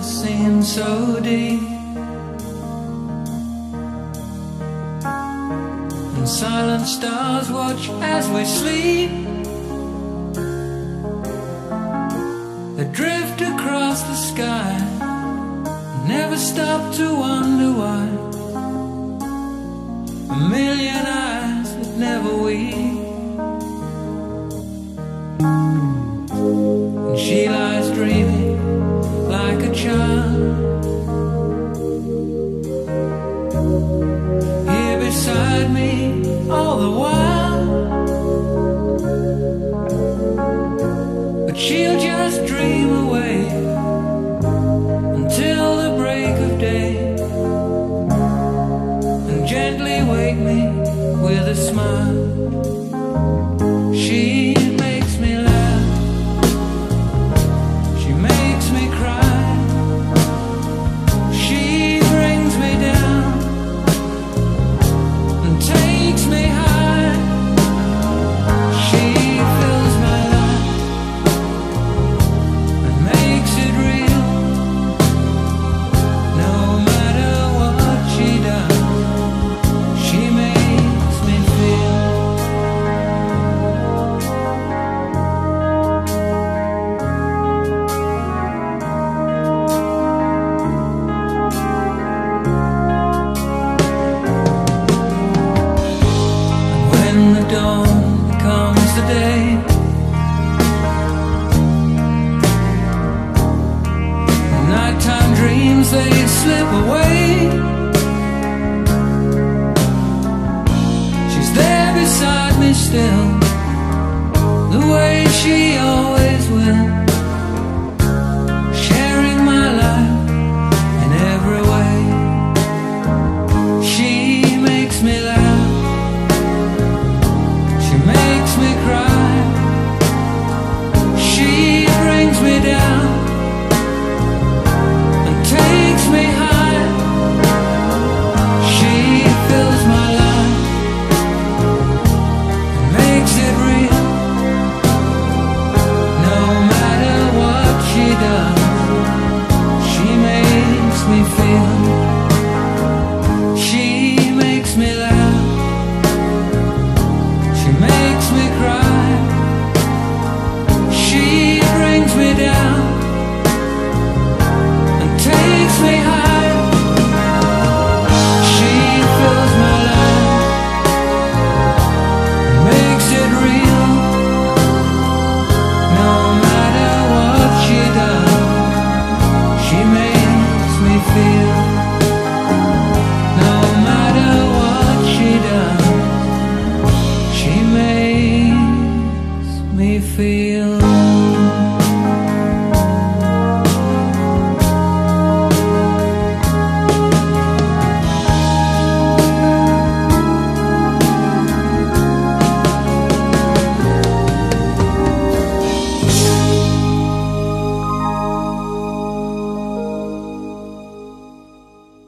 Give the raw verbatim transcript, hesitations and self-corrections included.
seems so deep, and silent stars watch as we sleep. They drift across the sky, never stop to wonder why. A million eyes that never weep, and she lies dreaming like a child, here beside me all the while. But she'll just dream away until the break of day, and gently wake me with a smile. She makes me laugh, she makes me cry, she brings me down and takes me high. She fills my life and makes it real. No matter what she does, she makes me feel. When the dawn becomes the day, the nighttime dreams, they slip away. She's there beside me still, the way she always will, sharing my life in every way. She makes me laugh, she makes me cry, she brings me down and takes me high. She fills my life and makes it real. No matter what she does, she makes me feel. She makes me laugh, she makes me cry, she brings me down and takes me high. She fills my life and makes it real. No matter what she does, she makes me feel. No matter what she does, she makes me feel.